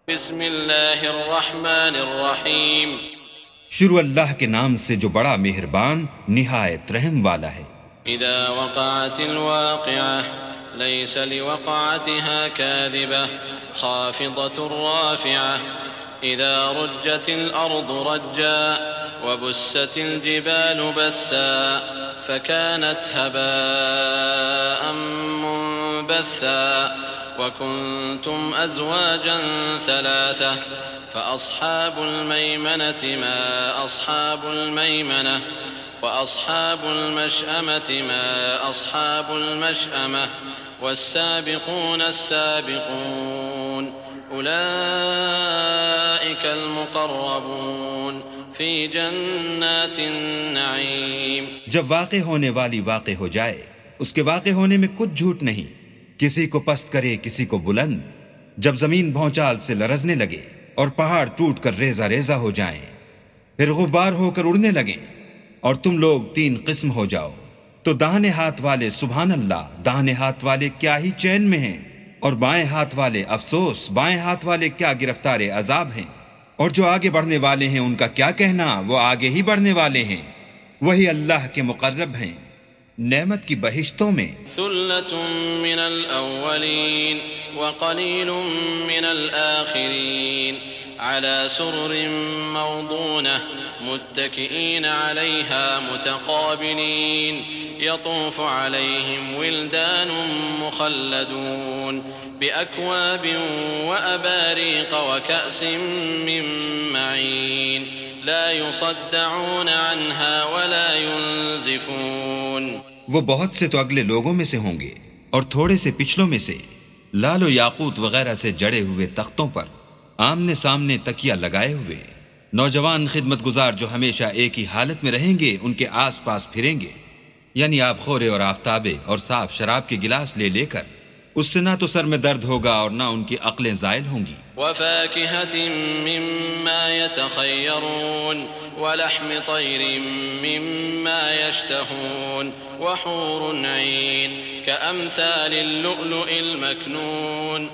بسم اللہ الرحمن الرحیم شروع اللہ کے نام سے جو بڑا مہربان نہایت رحم والا ہے۔ اذا وقعت الواقعة ليس لوقعتها كاذبة خافضة رافعة اذا رجت الارض رجا وبست الجبال بسا فكانت هباء منبثا وكنتم أزواجا ثلاثة فأصحاب الميمنة ما أصحاب الميمنة وأصحاب المشأمة ما أصحاب المشأمة والسابقون السابقون أولئك المقربون في جنات النعيم۔ جب واقع ہونے والی واقع ہو جائے اس کے واقع ہونے میں کچھ جھوٹ نہیں، کسی کو پست کرے کسی کو بلند، جب زمین بھونچال سے لرزنے لگے اور پہاڑ ٹوٹ کر ریزہ ریزہ ہو جائیں، پھر غبار ہو کر اڑنے لگیں اور تم لوگ تین قسم ہو جاؤ، تو داہنے ہاتھ والے سبحان اللہ، داہنے ہاتھ والے کیا ہی چین میں ہیں، اور بائیں ہاتھ والے افسوس، بائیں ہاتھ والے کیا گرفتار عذاب ہیں، اور جو آگے بڑھنے والے ہیں ان کا کیا کہنا، وہ آگے ہی بڑھنے والے ہیں، وہی اللہ کے مقرب ہیں نعمت کی بہشتوں میں۔ ثلة من الأولين وقليل من الآخرين على سرر موضونة متكئين عليها متقابلين يطوف عليهم ولدان مخلدون بأكواب وأباريق وكأس من معين لا يصدعون عنها ولا ينزفون۔ وہ بہت سے تو اگلے لوگوں میں سے ہوں گے اور تھوڑے سے پچھلوں میں سے، لال و یاقوت وغیرہ سے جڑے ہوئے تختوں پر آمنے سامنے تکیہ لگائے ہوئے، نوجوان خدمت گزار جو ہمیشہ ایک ہی حالت میں رہیں گے ان کے آس پاس پھریں گے، یعنی آب خورے اور آفتابے اور صاف شراب کے گلاس لے لے کر، اس سے نہ تو سر میں درد ہوگا اور نہ ان کی عقلیں زائل ہوں گی۔ وفاكهة مما يتخيرون ولحم طير مما يشتهون وحور عين كأمثال اللؤلؤ المكنون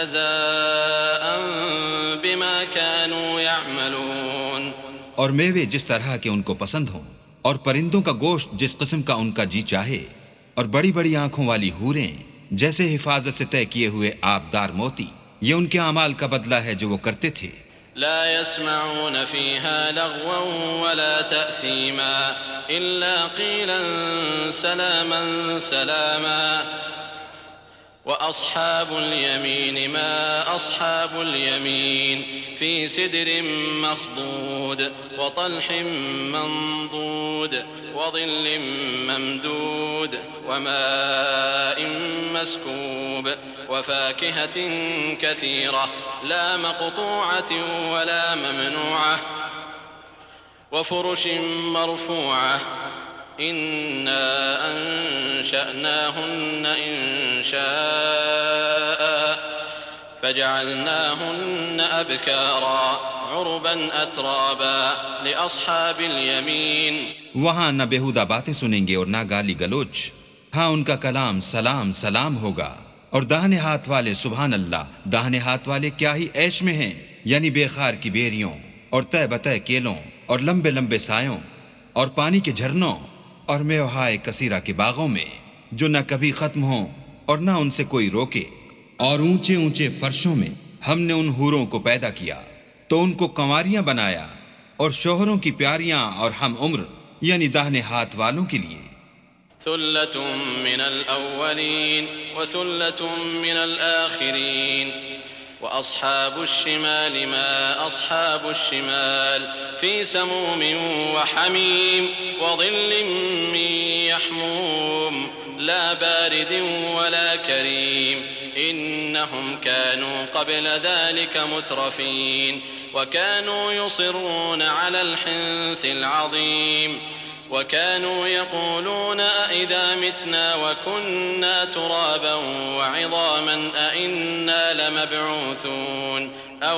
جزاء بما كانوا يعملون۔ اور میوے جس طرح کے ان کو پسند ہوں، اور پرندوں کا گوشت جس قسم کا ان کا جی چاہے، اور بڑی بڑی آنکھوں والی حوریں جیسے حفاظت سے طے کیے ہوئے آبدار موتی، یہ ان کے اعمال کا بدلہ ہے جو وہ کرتے تھے۔ لا يسمعون فيها لغوا ولا تأثيما إلا قيلا سلاما سلاما وأصحاب اليمين ما أصحاب اليمين في سدر مخضود وطلح منضود وظل ممدود وماء مسكوب وفاكهة كثيرة لا مقطوعة ولا ممنوعة وفرش مرفوعة إنا أنشأناهن إنشاء فجعلناهن أبكارا عربا أترابا لأصحاب اليمين۔ وہاں نہ بےہودہ باتیں سنیں گے اور نہ گالی گلوچ، ہاں ان کا کلام سلام سلام ہوگا۔ اور داہنے ہاتھ والے سبحان اللہ، داہنے ہاتھ والے کیا ہی عیش میں ہیں، یعنی بے خار کی بیریوں اور تہ بتہ کیلوں اور لمبے لمبے سایوں اور پانی کے جھرنوں اور میوہائے کثیرہ کے باغوں میں جو نہ کبھی ختم ہوں اور نہ ان سے کوئی روکے، اور اونچے اونچے فرشوں میں ہم نے ان حوروں کو پیدا کیا تو ان کو کنواریاں بنایا، اور شوہروں کی پیاریاں اور ہم عمر یعنی داہنے ہاتھ والوں کے لیے۔ ثلة من الأولين وثلة من الآخرين وأصحاب الشمال ما أصحاب الشمال في سموم وحميم وظل من يحموم لا بارد ولا كريم إنهم كانوا قبل ذلك مترفين وكانوا يصرون على الحنث العظيم وكانوا يقولون أئذا متنا وكنا ترابا وعظاما أئنا لمبعوثون أو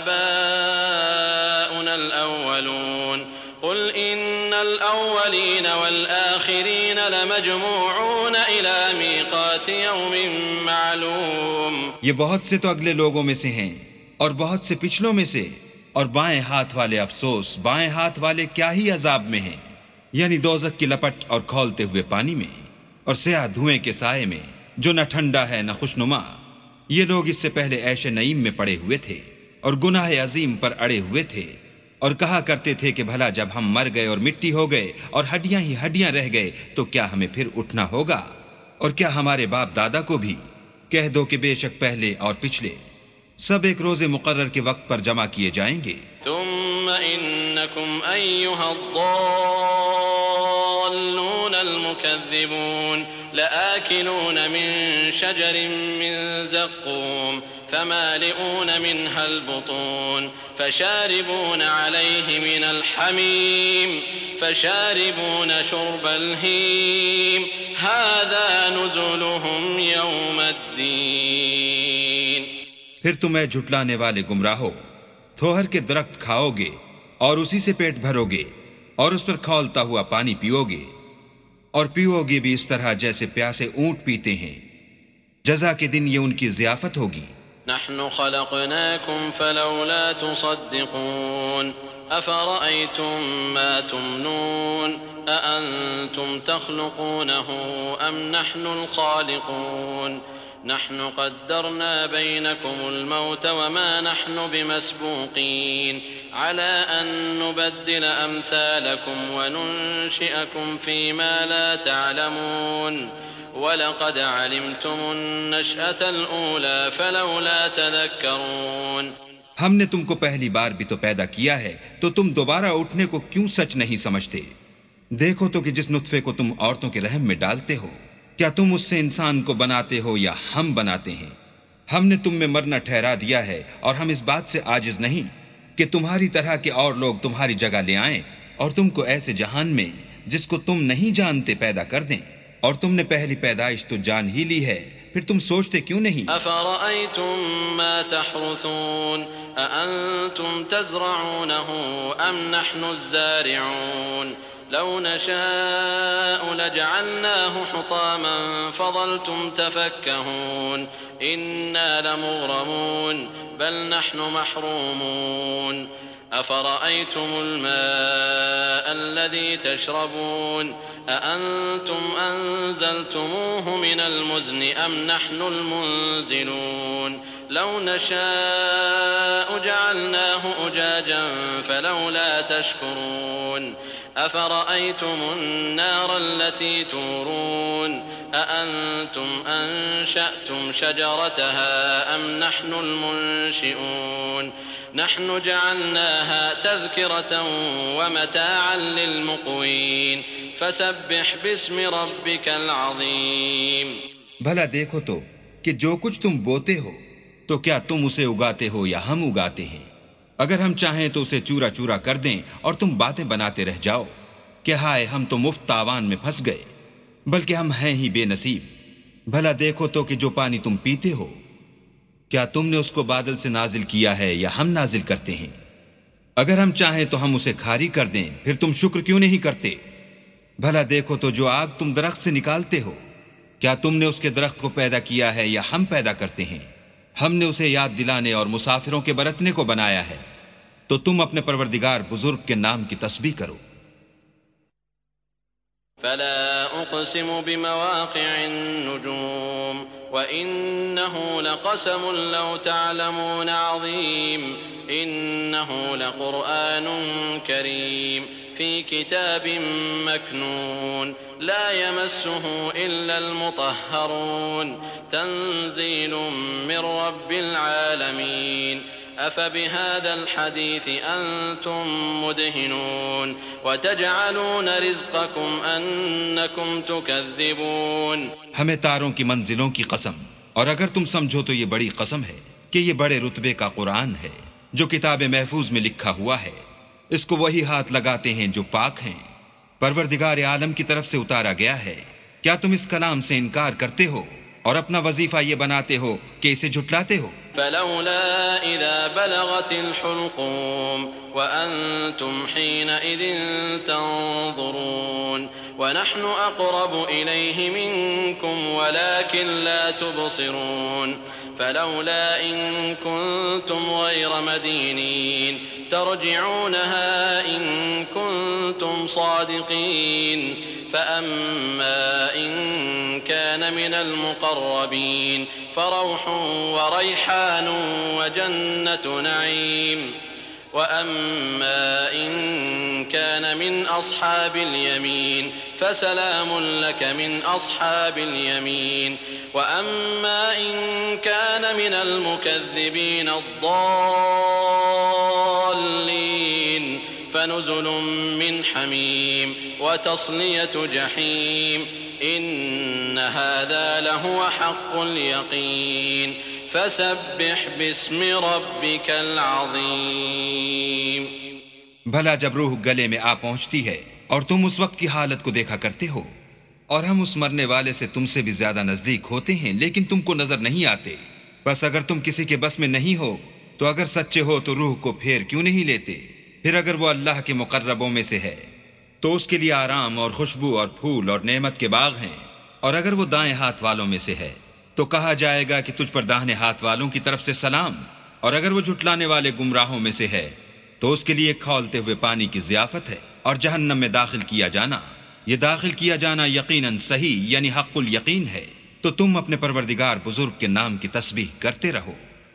آباؤنا الأولون قل إن الأولين والآخرين لمجموعون إلى ميقات يوم معلوم۔ یہ بہت سے تو اگلے لوگوں میں سے ہیں اور بہت سے پچھلوں میں سے، اور بائیں ہاتھ والے افسوس، بائیں ہاتھ والے کیا ہی عذاب میں ہیں، یعنی دوزخ کی لپٹ اور کھولتے ہوئے پانی میں، اور سیاہ دھوئیں کے سائے میں جو نہ ٹھنڈا ہے نہ خوشنما۔ یہ لوگ اس سے پہلے عیش نعیم میں پڑے ہوئے تھے اور گناہ عظیم پر اڑے ہوئے تھے، اور کہا کرتے تھے کہ بھلا جب ہم مر گئے اور مٹی ہو گئے اور ہڈیاں ہی ہڈیاں رہ گئے تو کیا ہمیں پھر اٹھنا ہوگا؟ اور کیا ہمارے باپ دادا کو بھی؟ کہہ دو کہ بے شک پہلے اور پچھلے سب ایک روز مقرر کے وقت پر جمع کیے جائیں گے۔ ثم إنكم أيها الضالون المكذبون لآكلون من شجر من زقوم فمالئون منها البطون فشاربون عليه من الحميم فشاربون شرب الهيم هذا نزلهم يوم الدين۔ پھر تمہیں جھٹلانے والے گمراہو، تھوہر کے درخت کھاؤ گے اور اسی سے پیٹ بھرو گے اور اس پر کھولتا ہوا پانی پیو گے، اور پیو گے بھی اس طرح جیسے پیاسے اونٹ پیتے ہیں۔ جزا کے دن یہ ان کی ضیافت ہوگی۔ نحن خلقناكم فلولا تصدقون أفرأيتم ما تمنون أأنتم تخلقونه أم نحن الخالقون نحن قدرنا بينكم الموت وما نحن بمسبوقين على أن نبدل أمثالكم وننشئكم فيما لا تعلمون وَلَقَدْ عَلِمْتُمُ النَّشْأَةَ الْأُولَى فَلَوْلَا تَذَكَّرُونَ۔ ہم نے تم کو پہلی بار بھی تو پیدا کیا ہے، تو تم دوبارہ اٹھنے کو کیوں سچ نہیں سمجھتے؟ دیکھو تو کہ جس نطفے کو تم عورتوں کے رحم میں ڈالتے ہو، کیا تم اس سے انسان کو بناتے ہو یا ہم بناتے ہیں؟ ہم نے تم میں مرنا ٹھہرا دیا ہے، اور ہم اس بات سے عاجز نہیں کہ تمہاری طرح کے اور لوگ تمہاری جگہ لے آئیں اور تم کو ایسے جہان میں جس کو تم نہیں جانتے پیدا کر دیں، اور تم نے پہلی پیدائش تو جان ہی لی ہے، پھر تم سوچتے کیوں نہیں؟ أَفَرَأَيْتُم مَّا تَحْرُثُونَ أَأَنتُمْ تَزْرَعُونَهُ أَمْ نَحْنُ الزَّارِعُونَ لَوْ نَشَاءُ لَجَعَلْنَاهُ حُطَامًا فَظَلْتُمْ تَفَكَّهُونَ إِنَّا لَمُغْرَمُونَ بَلْ نَحْنُ مَحْرُومُونَ أَفَرَأَيْتُمُ الْمَاءَ الَّذِي تَشْرَبُونَ أَأَنتُمْ أَنزَلْتُمُوهُ مِنَ الْمُزْنِ أَمْ نَحْنُ الْمُنزِلُونَ لَوْ نَشَاءُ جَعَلْنَاهُ أُجَاجًا فَلَوْلَا تَشْكُرُونَ أَفَرَأَيْتُمُ النَّارَ الَّتِي تُورُونَ أَأَنتُمْ أَنشَأْتُمْ شَجَرَتَهَا أَمْ نَحْنُ الْمُنشِئُونَ نحن جعلناها تذكرة ومتاعا للمقوين فسبح باسم ربك العظيم۔ بھلا دیکھو تو کہ جو کچھ تم بوتے ہو تو کیا تم اسے اگاتے ہو یا ہم اگاتے ہیں؟ اگر ہم چاہیں تو اسے چورا چورا کر دیں اور تم باتیں بناتے رہ جاؤ کہ ہائے ہم تو مفت تاوان میں پھنس گئے، بلکہ ہم ہیں ہی بے نصیب۔ بھلا دیکھو تو کہ جو پانی تم پیتے ہو کیا تم نے اس کو بادل سے نازل کیا ہے یا ہم نازل کرتے ہیں؟ اگر ہم چاہیں تو ہم اسے کھاری کر دیں، پھر تم شکر کیوں نہیں کرتے؟ بھلا دیکھو تو جو آگ تم درخت سے نکالتے ہو کیا تم نے اس کے درخت کو پیدا کیا ہے یا ہم پیدا کرتے ہیں؟ ہم نے اسے یاد دلانے اور مسافروں کے برتنے کو بنایا ہے، تو تم اپنے پروردگار بزرگ کے نام کی تسبیح کرو۔ فلا أقسم بمواقع النجوم وإنه لقسم لو تعلمون عظيم إنه لقرآن كريم في كتاب مكنون لا يمسه إلا المطهرون تنزيل من رب العالمين أفبهذا الحديث أنتم مدهنون وتجعلون رزقكم أنكم تكذبون۔ ہمیں تاروں کی منزلوں کی قسم، اور اگر تم سمجھو تو یہ بڑی قسم ہے کہ یہ بڑے رتبے کا قرآن ہے جو کتاب محفوظ میں لکھا ہوا ہے، اس کو وہی ہاتھ لگاتے ہیں جو پاک ہیں، پروردگار عالم کی طرف سے اتارا گیا ہے۔ کیا تم اس کلام سے انکار کرتے ہو اور اپنا وظیفہ یہ بناتے ہو کہ اسے جھٹلاتے ہو؟ فلولا إذا بلغت الحلقوم وأنتم حينئذ تنظرون ونحن أقرب إليه منكم ولكن لا تبصرون فلولا إن كنتم غير مدينين ترجعونها إن كنتم صادقين فأما إن كان من المقربين فروح وريحان وجنة نعيم وأما إن كان من أصحاب اليمين فسلام لك من أصحاب اليمين وأما إن كان من المكذبين الضالين فنزل من حميم وتصلية جحيم إن هذا لهو حق اليقين فسبح باسم ربك العظیم۔ بھلا جب روح گلے میں آ پہنچتی ہے اور تم اس وقت کی حالت کو دیکھا کرتے ہو اور ہم اس مرنے والے سے تم سے بھی زیادہ نزدیک ہوتے ہیں لیکن تم کو نظر نہیں آتے، بس اگر تم کسی کے بس میں نہیں ہو تو اگر سچے ہو تو روح کو پھیر کیوں نہیں لیتے؟ پھر اگر وہ اللہ کے مقربوں میں سے ہے تو اس کے لیے آرام اور خوشبو اور پھول اور نعمت کے باغ ہیں، اور اگر وہ دائیں ہاتھ والوں میں سے ہے تو کہا جائے گا کہ تجھ پر داہنے ہاتھ والوں کی طرف سے سلام، اور اگر وہ جھٹلانے والے گمراہوں میں سے ہے تو اس کے لیے کھولتے ہوئے پانی کی ضیافت ہے اور جہنم میں داخل کیا جانا، یہ داخل کیا جانا یقیناً صحیح یعنی حق الیقین ہے۔ تو تم اپنے پروردگار بزرگ کے نام کی تسبیح کرتے رہو۔